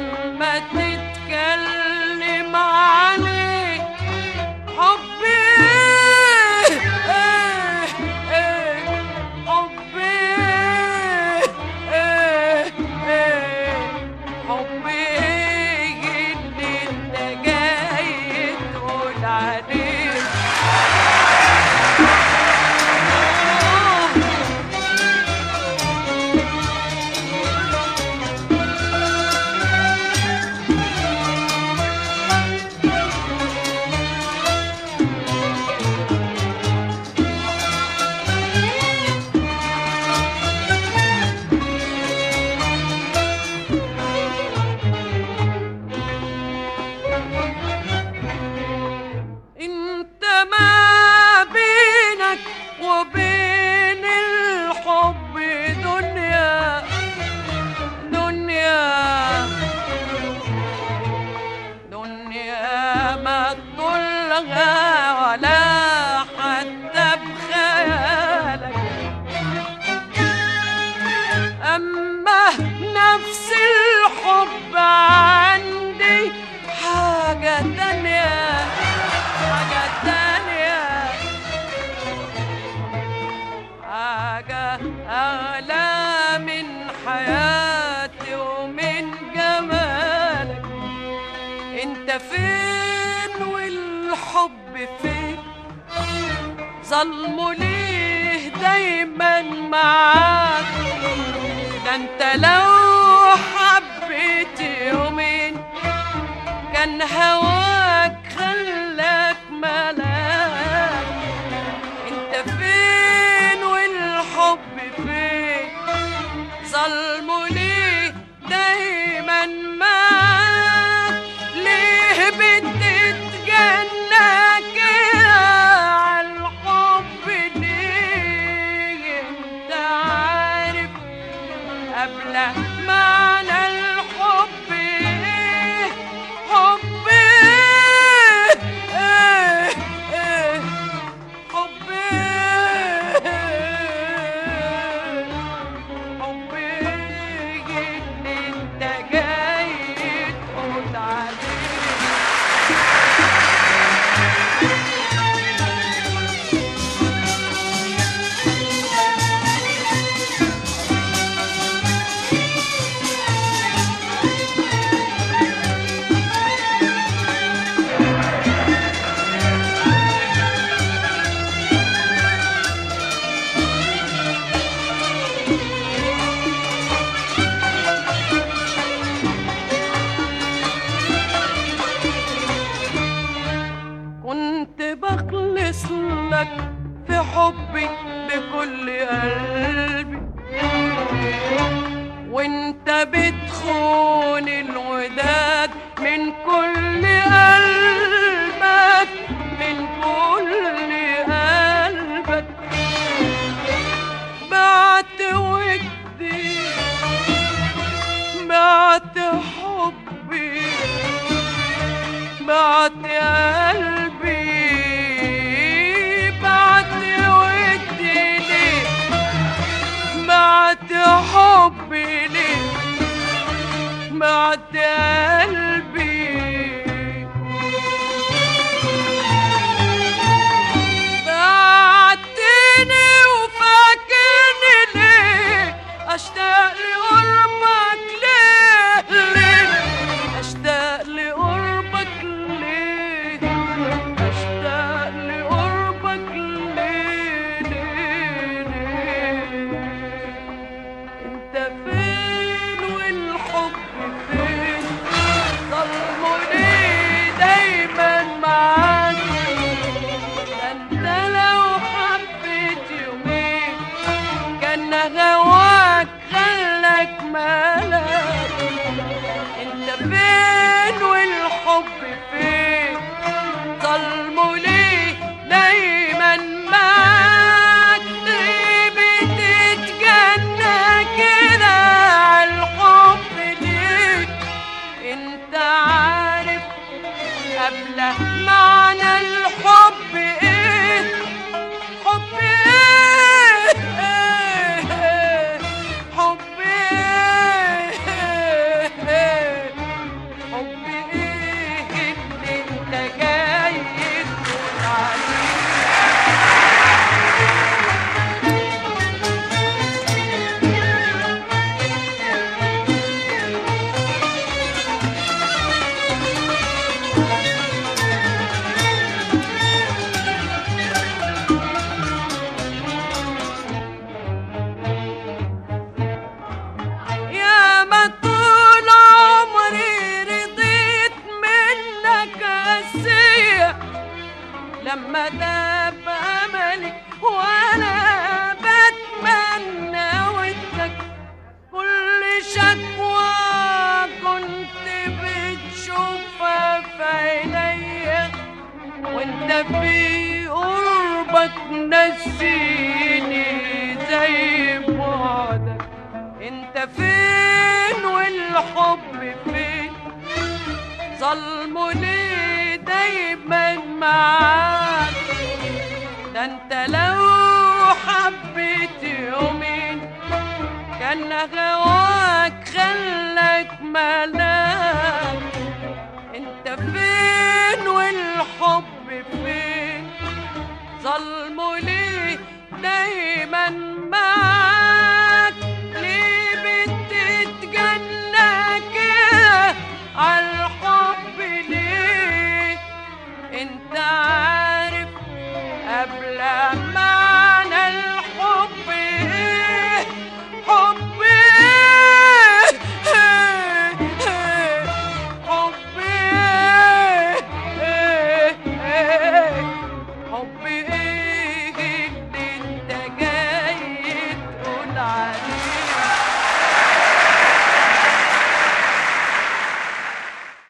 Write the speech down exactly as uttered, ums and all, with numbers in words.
لما تتكلم عليه حبي ايه ايه حبي ايه ايه حبي ايه اللي انت جاي تقول عليه وبين الحب دنيا دنيا دنيا ما تطولها ولا حتى بخيالك أما نفس الحب عندي حاجة تانية حاجة تانية حاجة أغلى من حياتي ومن جمالك انت فين والحب فين ظلمه ليه دايما معاك ده انت لو حبيت يومين كان هواك خلاك ملاك انت فين والحب فين ظلمه ليه دايما معاك ليه بتتجنى كده عالحب ليه انت عارف قبل معنى الحب ايه حب ايه ايه ايه حب ايه حب ايه اللي انت جاي تقول عليه كنت بخلص لك في حبي بكل قلبي وانت بتخون الوداد من كل قلبك من كل قلبك بعت ودي بعت حبي بعت قلبي بعت ودي ليه بعت حبي ليه بعت قلبي بعتني وفاكرني ليه اشتاق لقربك ليه ليه اشتاق لقربك ليه اشتاق لقربك ليه ليه ليه انت فين والحب فين ظلمه ليه دايما معاك ده انت لو حبيت يومين كان هواك خلاك مالك انت فين والحب فين ظلمه ليه دايما معاك ليه بتتجنى كده عالحب ليه انت عارف قبل معنى الحب ايه حب ايه ايه حب ايه في قربك نسيني زي بعدك. انت فين والحب فين؟ ظلمه ليه دايما معاك؟ ده انت لو حبيت يومين كان هواك خلك ملاك. انت فين والحب فين؟ ظلمه ليه دايما